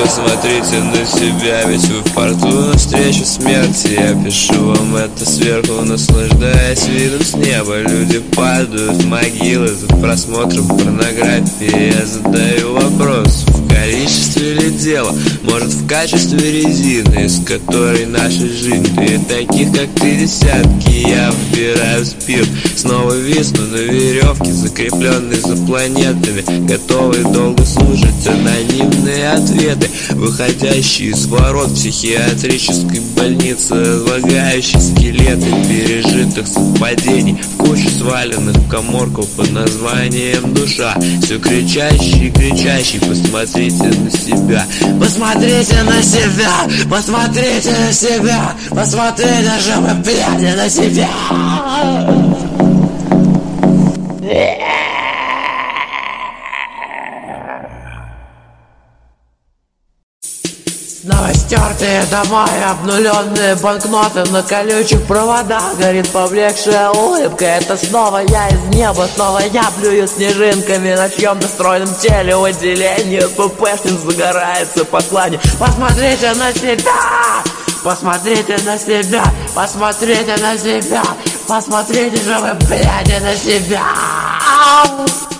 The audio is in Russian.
посмотрите на себя, ведь вы в порту навстречу смерти. Я пишу вам это сверху, наслаждаясь видом с неба. Люди падают в могилы за просмотром порнографии. Я задаю вопрос: в количестве ли дело? Может, в качестве резины, из которой наша жизнь? И таких, как ты, десятки. Я выбираю спирт, снова висну на веревке, закрепленной за планетами, готовый долго слушать анонимные ответы, выходящие из ворот психиатрической больницы, разлагающие скелеты пережитых совпадений в кучу сваленных в каморку под названием душа. Все кричащий и кричащий: посмотрите на себя, посмотрите на себя, посмотрите на себя, посмотрите же вы, блядь, на себя. Снова стертые дома и обнуленные банкноты на колючих проводах. Горит поблекшая улыбка, это снова я из неба. Снова я плюю снежинками на чьем-то стройном теле. В отделении ППшник загорается по клане. Посмотрите на себя, посмотрите на себя, посмотрите на себя, посмотрите же вы, блядь, на себя.